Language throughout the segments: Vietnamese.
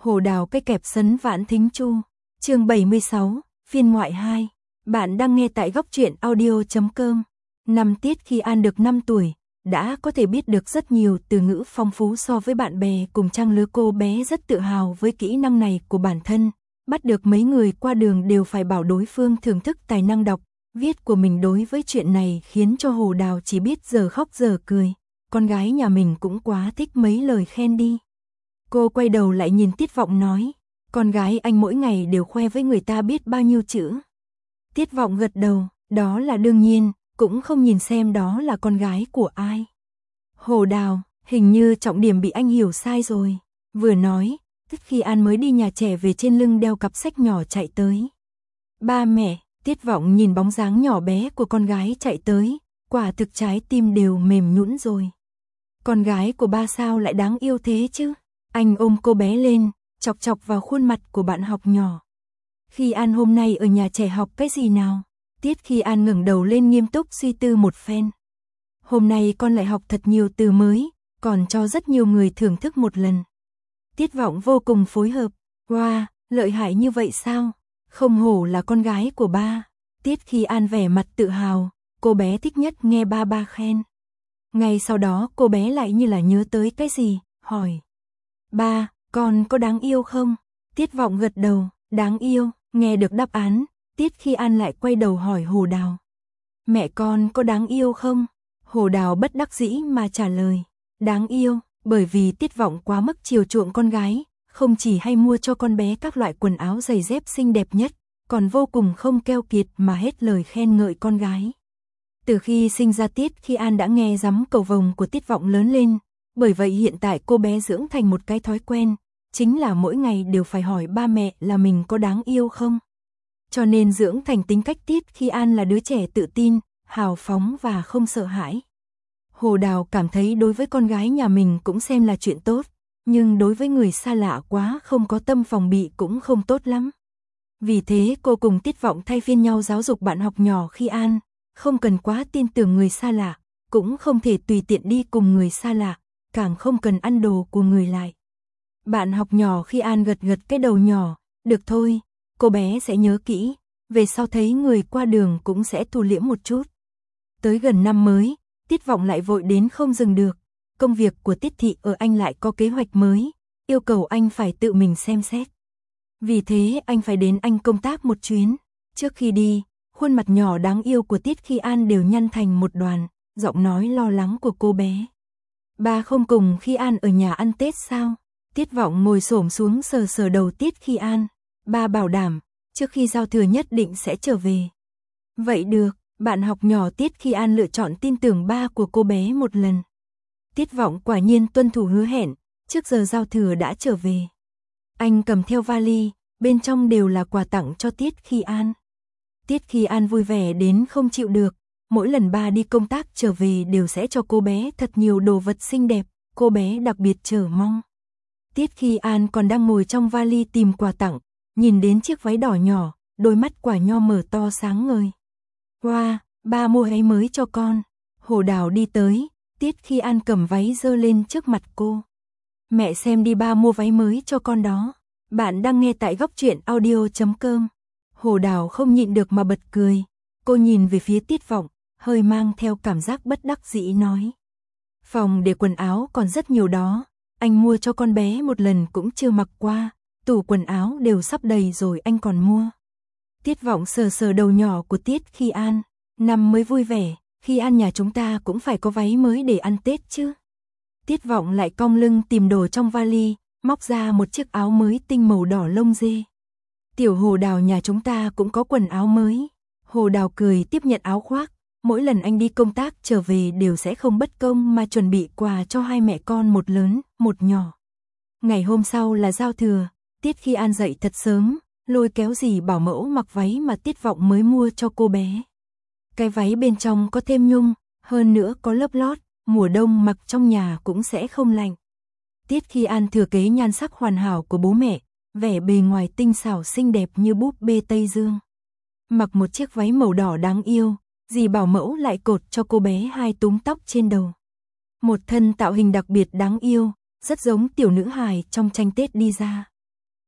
Hồ Đào cây kẹp sấn vãn thính chu. Chương 76, phiên ngoại 2. Bạn đang nghe tại góc truyện audio.com. Năm Tiết Khi An được 5 tuổi, đã có thể biết được rất nhiều từ ngữ phong phú so với bạn bè cùng trang lứa. Cô bé rất tự hào với kỹ năng này của bản thân, bắt được mấy người qua đường đều phải bảo đối phương thưởng thức tài năng đọc, viết của mình. Đối với chuyện này khiến cho Hồ Đào chỉ biết giờ khóc giờ cười, con gái nhà mình cũng quá thích mấy lời khen đi. Cô quay đầu lại nhìn Tiết Vọng nói, con gái anh mỗi ngày đều khoe với người ta biết bao nhiêu chữ. Tiết Vọng gật đầu, đó là đương nhiên, cũng không nhìn xem đó là con gái của ai. Hồ Đào, hình như trọng điểm bị anh hiểu sai rồi. Vừa nói, Tiết Khi An mới đi nhà trẻ về, trên lưng đeo cặp sách nhỏ chạy tới. Ba mẹ, Tiết Vọng nhìn bóng dáng nhỏ bé của con gái chạy tới, quả thực trái tim đều mềm nhũn rồi. Con gái của ba sao lại đáng yêu thế chứ? Anh ôm cô bé lên, chọc chọc vào khuôn mặt của bạn học nhỏ. Khi An hôm nay ở nhà trẻ học cái gì nào? Tiết Khi An ngẩng đầu lên nghiêm túc suy tư một phen. Hôm nay con lại học thật nhiều từ mới, còn cho rất nhiều người thưởng thức một lần. Tiết Vọng vô cùng phối hợp. Wow, lợi hại như vậy sao? Không hổ là con gái của ba. Tiết Khi An vẻ mặt tự hào, cô bé thích nhất nghe ba khen. Ngay sau đó cô bé lại như là nhớ tới cái gì, hỏi. Ba, con có đáng yêu không? Tiết Vọng gật đầu, đáng yêu. Nghe được đáp án, Tiết Khi An lại quay đầu hỏi Hồ Đào. Mẹ con có đáng yêu không? Hồ Đào bất đắc dĩ mà trả lời, đáng yêu, bởi vì Tiết Vọng quá mức chiều chuộng con gái, không chỉ hay mua cho con bé các loại quần áo giày dép xinh đẹp nhất, còn vô cùng không keo kiệt mà hết lời khen ngợi con gái. Từ khi sinh ra Tiết Khi An đã nghe dắm cầu vồng của Tiết Vọng lớn lên, bởi vậy hiện tại cô bé dưỡng thành một cái thói quen, chính là mỗi ngày đều phải hỏi ba mẹ là mình có đáng yêu không. Cho nên dưỡng thành tính cách Tiết Khi An là đứa trẻ tự tin, hào phóng và không sợ hãi. Hồ Đào cảm thấy đối với con gái nhà mình cũng xem là chuyện tốt, nhưng đối với người xa lạ quá không có tâm phòng bị cũng không tốt lắm. Vì thế cô cùng Tiết Vọng thay phiên nhau giáo dục bạn học nhỏ Khi An, không cần quá tin tưởng người xa lạ, cũng không thể tùy tiện đi cùng người xa lạ, càng không cần ăn đồ của người lại. Bạn học nhỏ Khi An gật gật cái đầu nhỏ, được thôi, cô bé sẽ nhớ kỹ, về sau thấy người qua đường cũng sẽ thu liễm một chút. Tới gần năm mới, Tiết Vọng lại vội đến không dừng được, công việc của Tiết thị ở Anh lại có kế hoạch mới, yêu cầu anh phải tự mình xem xét. Vì thế anh phải đến Anh công tác một chuyến. Trước khi đi, khuôn mặt nhỏ đáng yêu của Tiết Khi An đều nhăn thành một đoàn, giọng nói lo lắng của cô bé. Ba không cùng Khi An ở nhà ăn Tết sao? Tiết Vọng ngồi xổm xuống sờ sờ đầu Tiết Khi An. Ba bảo đảm, trước khi giao thừa nhất định sẽ trở về. Vậy được, bạn học nhỏ Tiết Khi An lựa chọn tin tưởng ba của cô bé một lần. Tiết Vọng quả nhiên tuân thủ hứa hẹn, trước giờ giao thừa đã trở về. Anh cầm theo vali, bên trong đều là quà tặng cho Tiết Khi An. Tiết Khi An vui vẻ đến không chịu được, mỗi lần ba đi công tác trở về đều sẽ cho cô bé thật nhiều đồ vật xinh đẹp, cô bé đặc biệt chờ mong. Tiết Khi An còn đang ngồi trong vali tìm quà tặng, nhìn đến chiếc váy đỏ nhỏ, đôi mắt quả nho mở to sáng ngời. Wow, ba mua váy mới cho con. Hồ Đào đi tới, Tiết Khi An cầm váy giơ lên trước mặt cô. Mẹ xem đi, ba mua váy mới cho con đó. Bạn đang nghe tại góc truyện audio.com. Hồ Đào không nhịn được mà bật cười. Cô nhìn về phía Tiết Vọng, hơi mang theo cảm giác bất đắc dĩ nói. Phòng để quần áo còn rất nhiều đó, anh mua cho con bé một lần cũng chưa mặc qua, tủ quần áo đều sắp đầy rồi anh còn mua. Tiết Vọng sờ sờ đầu nhỏ của Tiết Khi An, năm mới vui vẻ, Khi An nhà chúng ta cũng phải có váy mới để ăn Tết chứ. Tiết Vọng lại cong lưng tìm đồ trong vali, móc ra một chiếc áo mới tinh màu đỏ lông dê. Tiểu Hồ Đào nhà chúng ta cũng có quần áo mới. Hồ Đào cười tiếp nhận áo khoác, mỗi lần anh đi công tác trở về đều sẽ không bất công mà chuẩn bị quà cho hai mẹ con, một lớn, một nhỏ. Ngày hôm sau là giao thừa, Tiết Khi An dậy thật sớm, lôi kéo dì bảo mẫu mặc váy mà Tiết Vọng mới mua cho cô bé. Cái váy bên trong có thêm nhung, hơn nữa có lớp lót, mùa đông mặc trong nhà cũng sẽ không lạnh. Tiết Khi An thừa kế nhan sắc hoàn hảo của bố mẹ, vẻ bề ngoài tinh xảo xinh đẹp như búp bê Tây Dương. Mặc một chiếc váy màu đỏ đáng yêu, dì bảo mẫu lại cột cho cô bé hai túm tóc trên đầu. Một thân tạo hình đặc biệt đáng yêu, rất giống tiểu nữ hài trong tranh Tết đi ra.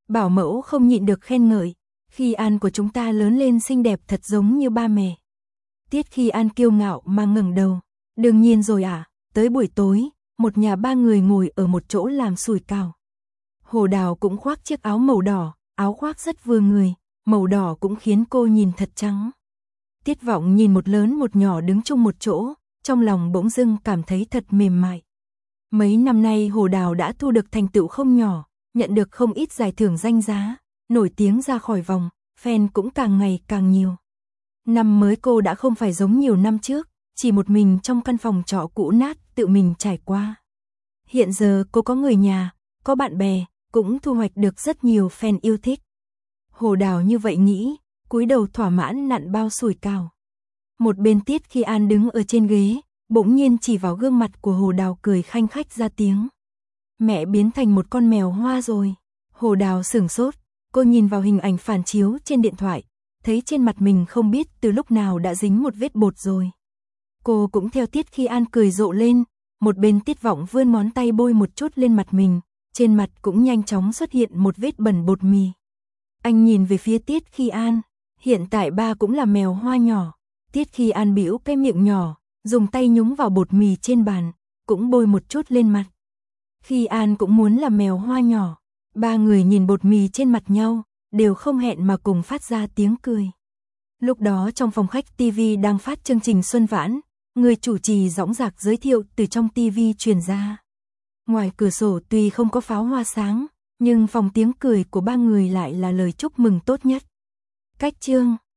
Bảo mẫu không nhịn được khen ngợi, Khi An của chúng ta lớn lên xinh đẹp thật giống như ba mẹ. Tiết Khi An kiêu ngạo mà ngẩng đầu, đương nhiên rồi tới buổi tối, một nhà ba người ngồi ở một chỗ làm sủi cảo. Hồ Đào cũng khoác chiếc áo màu đỏ, áo khoác rất vừa người, màu đỏ cũng khiến cô nhìn thật trắng. Tiết Vọng nhìn một lớn một nhỏ đứng chung một chỗ, trong lòng bỗng dưng cảm thấy thật mềm mại. Mấy năm nay Hồ Đào đã thu được thành tựu không nhỏ, nhận được không ít giải thưởng danh giá, nổi tiếng ra khỏi vòng, fan cũng càng ngày càng nhiều. Năm mới cô đã không phải giống nhiều năm trước, chỉ một mình trong căn phòng trọ cũ nát tự mình trải qua. Hiện giờ cô có người nhà, có bạn bè, cũng thu hoạch được rất nhiều fan yêu thích. Hồ Đào như vậy nghĩ, cúi đầu thỏa mãn nặn bao sủi cảo. Một bên Tiết Khi An đứng ở trên ghế, bỗng nhiên chỉ vào gương mặt của Hồ Đào cười khanh khách ra tiếng. Mẹ biến thành một con mèo hoa rồi. Hồ Đào sửng sốt, cô nhìn vào hình ảnh phản chiếu trên điện thoại, thấy trên mặt mình không biết từ lúc nào đã dính một vết bột rồi. Cô cũng theo Tiết Khi An cười rộ lên, một bên Tiết Vọng vươn ngón tay bôi một chút lên mặt mình, trên mặt cũng nhanh chóng xuất hiện một vết bẩn bột mì. Anh nhìn về phía Tiết Khi An, hiện tại ba cũng là mèo hoa nhỏ. Tiết Khi An bĩu cái miệng nhỏ, dùng tay nhúng vào bột mì trên bàn, cũng bôi một chút lên mặt. Khi An cũng muốn là mèo hoa nhỏ, ba người nhìn bột mì trên mặt nhau, đều không hẹn mà cùng phát ra tiếng cười. Lúc đó trong phòng khách TV đang phát chương trình Xuân Vãn, người chủ trì dõng dạc giới thiệu từ trong TV truyền ra. Ngoài cửa sổ tuy không có pháo hoa sáng, nhưng phòng tiếng cười của ba người lại là lời chúc mừng tốt nhất. Cách chương